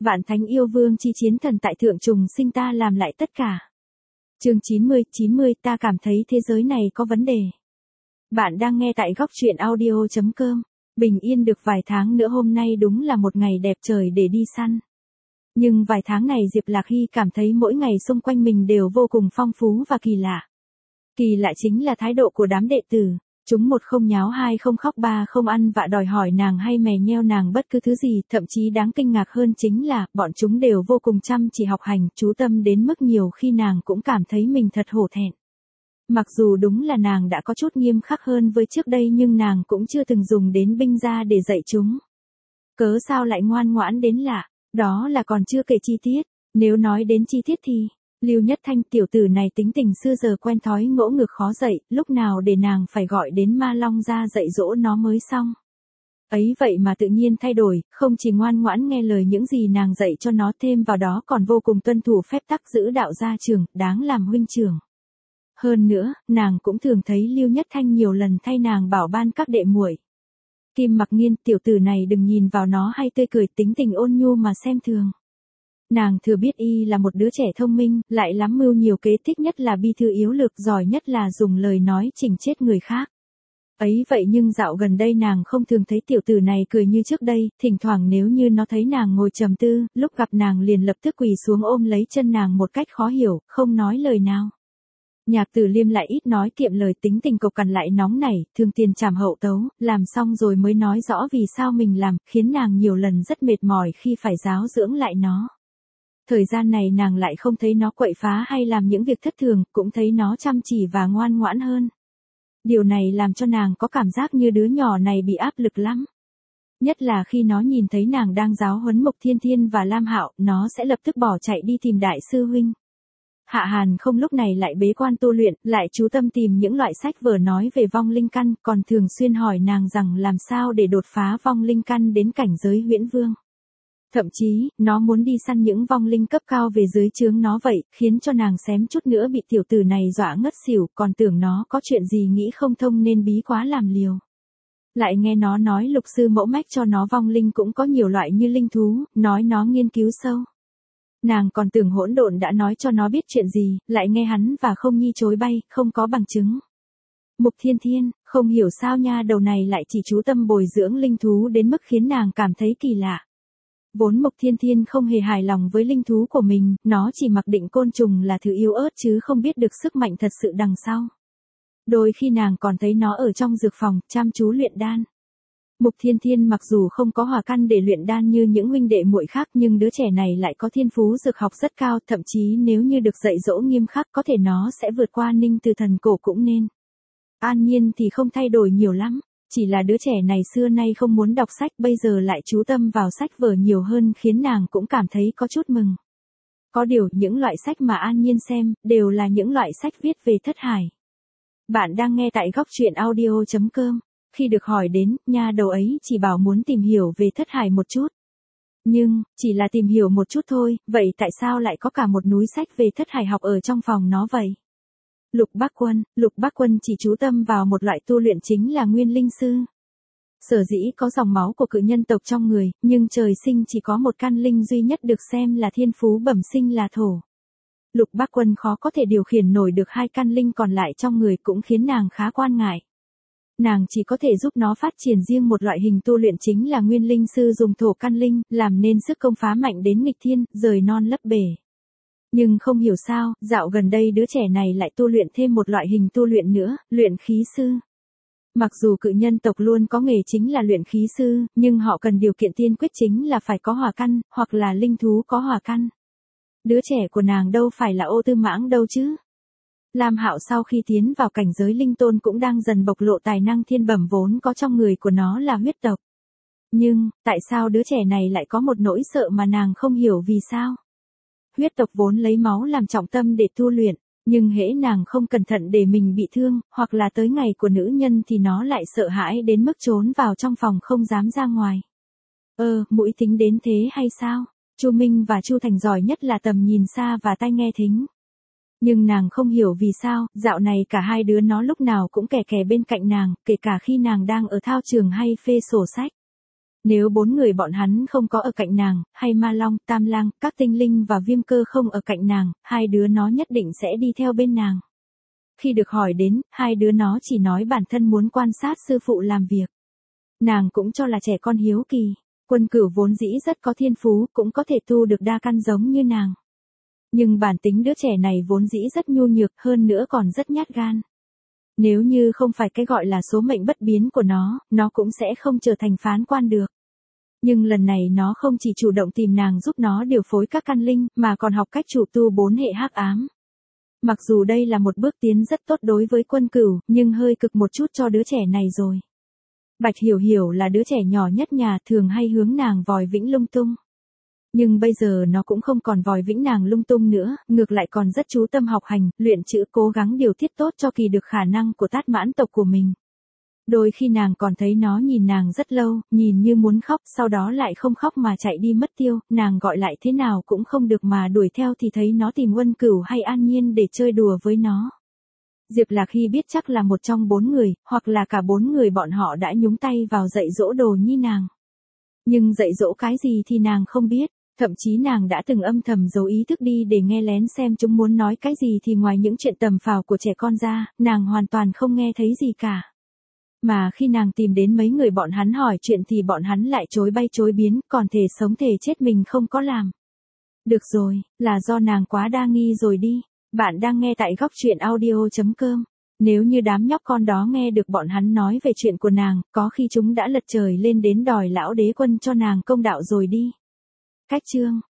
Vạn thánh yêu vương chi chiến thần tại thượng trùng sinh ta làm lại tất cả. Chương 90, ta cảm thấy thế giới này có vấn đề. Bạn đang nghe tại góc truyện audio.com. Bình yên được vài tháng nữa, hôm nay đúng là một ngày đẹp trời để đi săn. Nhưng vài tháng này Diệp Lạc Hy cảm thấy mỗi ngày xung quanh mình đều vô cùng phong phú và kỳ lạ. Kỳ lạ chính là thái độ của đám đệ tử. Chúng một không nháo, hai không khóc, ba không ăn vạ đòi hỏi nàng hay mè nheo nàng bất cứ thứ gì, thậm chí đáng kinh ngạc hơn chính là, bọn chúng đều vô cùng chăm chỉ học hành, chú tâm đến mức nhiều khi nàng cũng cảm thấy mình thật hổ thẹn. Mặc dù đúng là nàng đã có chút nghiêm khắc hơn với trước đây nhưng nàng cũng chưa từng dùng đến binh gia để dạy chúng. Cớ sao lại ngoan ngoãn đến lạ, đó là còn chưa kể chi tiết, nếu nói đến chi tiết thì... Lưu Nhất Thanh tiểu tử này tính tình xưa giờ quen thói ngỗ ngược khó dậy, lúc nào để nàng phải gọi đến Ma Long ra dạy dỗ nó mới xong. Ấy vậy mà tự nhiên thay đổi, không chỉ ngoan ngoãn nghe lời những gì nàng dạy cho nó, thêm vào đó còn vô cùng tuân thủ phép tắc giữ đạo gia trường, đáng làm huynh trưởng. Hơn nữa, nàng cũng thường thấy Lưu Nhất Thanh nhiều lần thay nàng bảo ban các đệ muội. Kim Mặc Nghiên, tiểu tử này đừng nhìn vào nó hay tươi cười, tính tình ôn nhu mà xem thường. Nàng thừa biết y là một đứa trẻ thông minh, lại lắm mưu nhiều kế, thích nhất là bi thư yếu lược, giỏi nhất là dùng lời nói chỉnh chết người khác. Ấy vậy nhưng dạo gần đây nàng không thường thấy tiểu tử này cười như trước đây, thỉnh thoảng nếu như nó thấy nàng ngồi trầm tư, lúc gặp nàng liền lập tức quỳ xuống ôm lấy chân nàng một cách khó hiểu, không nói lời nào. Nhạc Tử Liêm lại ít nói kiệm lời, tính tình cộc cằn lại nóng nảy, thường tiền trảm hậu tấu, làm xong rồi mới nói rõ vì sao mình làm, khiến nàng nhiều lần rất mệt mỏi khi phải giáo dưỡng lại nó. Thời gian này nàng lại không thấy nó quậy phá hay làm những việc thất thường, cũng thấy nó chăm chỉ và ngoan ngoãn hơn. Điều này làm cho nàng có cảm giác như đứa nhỏ này bị áp lực lắm. Nhất là khi nó nhìn thấy nàng đang giáo huấn Mộc Thiên Thiên và Lam Hạo, nó sẽ lập tức bỏ chạy đi tìm đại sư huynh. Hạ Hàn không lúc này lại bế quan tu luyện, lại chú tâm tìm những loại sách vở nói về vong linh căn, còn thường xuyên hỏi nàng rằng làm sao để đột phá vong linh căn đến cảnh giới huyễn vương. Thậm chí, nó muốn đi săn những vong linh cấp cao về dưới trướng nó vậy, khiến cho nàng xém chút nữa bị tiểu tử này dọa ngất xỉu, còn tưởng nó có chuyện gì nghĩ không thông nên bí quá làm liều. Lại nghe nó nói lục sư mẫu mách cho nó vong linh cũng có nhiều loại như linh thú, nói nó nghiên cứu sâu. Nàng còn tưởng Hỗn Độn đã nói cho nó biết chuyện gì, lại nghe hắn và Không Nhi chối bay, không có bằng chứng. Mục Thiên Thiên, không hiểu sao nha đầu này lại chỉ chú tâm bồi dưỡng linh thú đến mức khiến nàng cảm thấy kỳ lạ. Vốn Mộc Thiên Thiên không hề hài lòng với linh thú của mình, nó chỉ mặc định côn trùng là thứ yếu ớt chứ không biết được sức mạnh thật sự đằng sau. Đôi khi nàng còn thấy nó ở trong dược phòng, chăm chú luyện đan. Mục Thiên Thiên mặc dù không có hỏa căn để luyện đan như những huynh đệ muội khác nhưng đứa trẻ này lại có thiên phú dược học rất cao, thậm chí nếu như được dạy dỗ nghiêm khắc có thể nó sẽ vượt qua Ninh Từ Thần Cổ cũng nên. An Nhiên thì không thay đổi nhiều lắm. Chỉ là đứa trẻ này xưa nay không muốn đọc sách, bây giờ lại chú tâm vào sách vở nhiều hơn khiến nàng cũng cảm thấy có chút mừng. Có điều, những loại sách mà An Nhiên xem, đều là những loại sách viết về thất hải. Bạn đang nghe tại góc truyện audio.com. Khi được hỏi đến, nha đầu ấy chỉ bảo muốn tìm hiểu về thất hải một chút. Nhưng, chỉ là tìm hiểu một chút thôi, vậy tại sao lại có cả một núi sách về thất hải học ở trong phòng nó vậy? Lục Bác Quân chỉ chú tâm vào một loại tu luyện chính là Nguyên Linh Sư. Sở dĩ có dòng máu của cự nhân tộc trong người, nhưng trời sinh chỉ có một căn linh duy nhất được xem là thiên phú bẩm sinh là thổ. Lục Bác Quân khó có thể điều khiển nổi được hai căn linh còn lại trong người cũng khiến nàng khá quan ngại. Nàng chỉ có thể giúp nó phát triển riêng một loại hình tu luyện chính là Nguyên Linh Sư dùng thổ căn linh, làm nên sức công phá mạnh đến nghịch thiên, rời non lấp bể. Nhưng không hiểu sao, dạo gần đây đứa trẻ này lại tu luyện thêm một loại hình tu luyện nữa, luyện khí sư. Mặc dù cự nhân tộc luôn có nghề chính là luyện khí sư, nhưng họ cần điều kiện tiên quyết chính là phải có hỏa căn, hoặc là linh thú có hỏa căn. Đứa trẻ của nàng đâu phải là Ô Tư Mãng đâu chứ. Lam Hạo sau khi tiến vào cảnh giới linh tôn cũng đang dần bộc lộ tài năng thiên bẩm vốn có trong người của nó là huyết tộc. Nhưng, tại sao đứa trẻ này lại có một nỗi sợ mà nàng không hiểu vì sao? Huyết tộc vốn lấy máu làm trọng tâm để tu luyện, nhưng hễ nàng không cẩn thận để mình bị thương, hoặc là tới ngày của nữ nhân thì nó lại sợ hãi đến mức trốn vào trong phòng không dám ra ngoài. Mũi tính đến thế hay sao? Chu Minh và Chu Thành giỏi nhất là tầm nhìn xa và tai nghe thính. Nhưng nàng không hiểu vì sao, dạo này cả hai đứa nó lúc nào cũng kè kè bên cạnh nàng, kể cả khi nàng đang ở thao trường hay phê sổ sách. Nếu 4 người bọn hắn không có ở cạnh nàng, hay Ma Long, Tam Lang, các tinh linh và Viêm Cơ không ở cạnh nàng, hai đứa nó nhất định sẽ đi theo bên nàng. Khi được hỏi đến, hai đứa nó chỉ nói bản thân muốn quan sát sư phụ làm việc. Nàng cũng cho là trẻ con hiếu kỳ. Quân Cửu vốn dĩ rất có thiên phú, cũng có thể tu được đa căn giống như nàng. Nhưng bản tính đứa trẻ này vốn dĩ rất nhu nhược, hơn nữa còn rất nhát gan. Nếu như không phải cái gọi là số mệnh bất biến của nó cũng sẽ không trở thành phán quan được. Nhưng lần này nó không chỉ chủ động tìm nàng giúp nó điều phối các căn linh, mà còn học cách chủ tu 4 hệ hắc ám. Mặc dù đây là một bước tiến rất tốt đối với Quân Cửu, nhưng hơi cực một chút cho đứa trẻ này rồi. Bạch Hiểu Hiểu là đứa trẻ nhỏ nhất nhà, thường hay hướng nàng vòi vĩnh lung tung. Nhưng bây giờ nó cũng không còn vòi vĩnh nàng lung tung nữa, ngược lại còn rất chú tâm học hành, luyện chữ, cố gắng điều tiết tốt cho kỳ được khả năng của Tát Mãn tộc của mình. Đôi khi nàng còn thấy nó nhìn nàng rất lâu, nhìn như muốn khóc, sau đó lại không khóc mà chạy đi mất tiêu, nàng gọi lại thế nào cũng không được mà đuổi theo thì thấy nó tìm Quân Cửu hay An Nhiên để chơi đùa với nó. Diệp Lạc Hy biết chắc là một trong 4 người, hoặc là cả 4 người bọn họ đã nhúng tay vào dạy dỗ Đồ Nhi nàng. Nhưng dạy dỗ cái gì thì nàng không biết, thậm chí nàng đã từng âm thầm giấu ý thức đi để nghe lén xem chúng muốn nói cái gì thì ngoài những chuyện tầm phào của trẻ con ra, nàng hoàn toàn không nghe thấy gì cả. Mà khi nàng tìm đến mấy người bọn hắn hỏi chuyện thì bọn hắn lại chối bay chối biến, còn thể sống thể chết mình không có làm. Được rồi, là do nàng quá đa nghi rồi đi. Bạn đang nghe tại góc truyện audio.com. Nếu như đám nhóc con đó nghe được bọn hắn nói về chuyện của nàng, có khi chúng đã lật trời lên đến đòi lão đế quân cho nàng công đạo rồi đi. Cách chương